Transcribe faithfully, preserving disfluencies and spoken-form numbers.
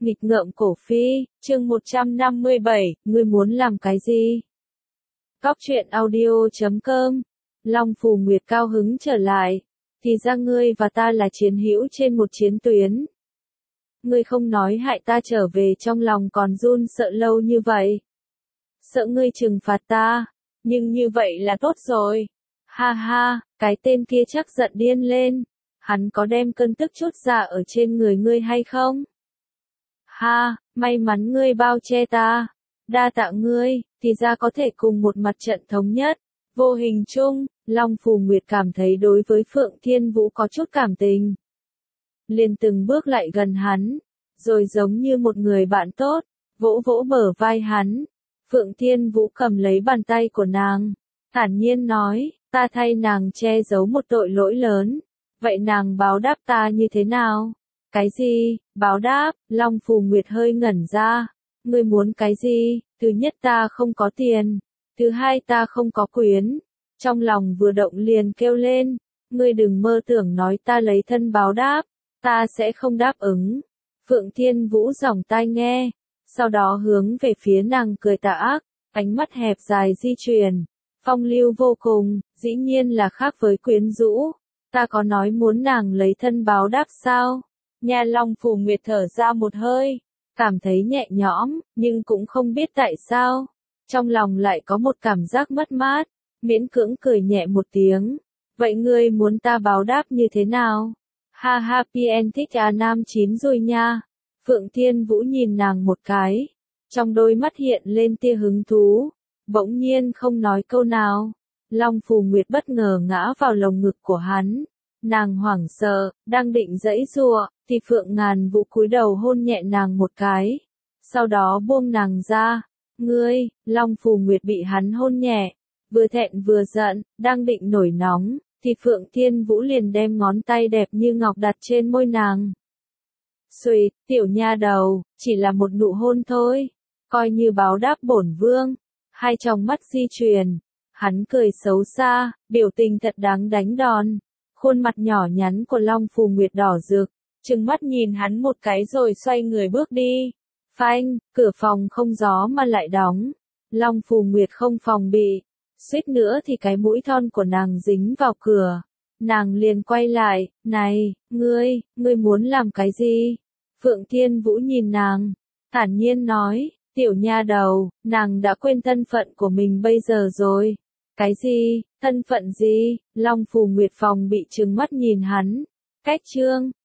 Nghịch ngợm cổ phi, chương một trăm năm mươi bảy, ngươi muốn làm cái gì? Góc truyện audio chấm com. Long Phù Nguyệt cao hứng trở lại. Thì ra ngươi và ta là chiến hữu trên một chiến tuyến. Ngươi không nói hại ta trở về trong lòng còn run sợ lâu như vậy. Sợ ngươi trừng phạt ta, nhưng như vậy là tốt rồi. Ha ha, cái tên kia chắc giận điên lên. Hắn có đem cơn tức chút ra ở trên người ngươi hay không? Ha, may mắn ngươi bao che ta. Đa tạ ngươi, thì ra có thể cùng một mặt trận thống nhất. Vô hình chung, Long Phù Nguyệt cảm thấy đối với Phượng Thiên Vũ có chút cảm tình. Liền từng bước lại gần hắn, rồi giống như một người bạn tốt, vỗ vỗ bờ vai hắn. Phượng Thiên Vũ cầm lấy bàn tay của nàng, thản nhiên nói, ta thay nàng che giấu một tội lỗi lớn. Vậy nàng báo đáp ta như thế nào? Cái gì? Báo đáp? Long Phù Nguyệt hơi ngẩn ra. Ngươi muốn cái gì? Thứ nhất ta không có tiền. Thứ hai ta không có quyến. Trong lòng vừa động liền kêu lên. Ngươi đừng mơ tưởng nói ta lấy thân báo đáp. Ta sẽ không đáp ứng. Phượng Thiên Vũ giỏng tai nghe. Sau đó hướng về phía nàng cười tà ác. Ánh mắt hẹp dài di chuyển. Phong lưu vô cùng, dĩ nhiên là khác với quyến rũ. Ta có nói muốn nàng lấy thân báo đáp sao? Nha Long Phù Nguyệt thở ra một hơi, cảm thấy nhẹ nhõm, nhưng cũng không biết tại sao. Trong lòng lại có một cảm giác mất mát, miễn cưỡng cười nhẹ một tiếng. Vậy ngươi muốn ta báo đáp như thế nào? Ha ha pien thích à nam chín rồi nha. Phượng Thiên Vũ nhìn nàng một cái, trong đôi mắt hiện lên tia hứng thú, bỗng nhiên không nói câu nào. Long Phù Nguyệt bất ngờ ngã vào lồng ngực của hắn. Nàng hoảng sợ, đang định giãy giụa, thì Phượng Ngàn Vũ cúi đầu hôn nhẹ nàng một cái. Sau đó buông nàng ra. Ngươi, Long Phù Nguyệt bị hắn hôn nhẹ, vừa thẹn vừa giận, đang định nổi nóng, thì Phượng Thiên Vũ liền đem ngón tay đẹp như ngọc đặt trên môi nàng. Xuỵt, tiểu nha đầu, chỉ là một nụ hôn thôi, coi như báo đáp bổn vương. Hai tròng mắt di chuyển, hắn cười xấu xa, biểu tình thật đáng đánh đòn. Khuôn mặt nhỏ nhắn của Long Phù Nguyệt đỏ rực, trừng mắt nhìn hắn một cái rồi xoay người bước đi. Phanh, cửa phòng không gió mà lại đóng. Long Phù Nguyệt không phòng bị, suýt nữa thì cái mũi thon của nàng dính vào cửa. Nàng liền quay lại, này, ngươi, ngươi muốn làm cái gì? Phượng Thiên Vũ nhìn nàng, thản nhiên nói, tiểu nha đầu, nàng đã quên thân phận của mình bây giờ rồi. Cái gì? Thân phận gì? Long Phù Nguyệt phòng bị trừng mắt nhìn hắn. Cách trương,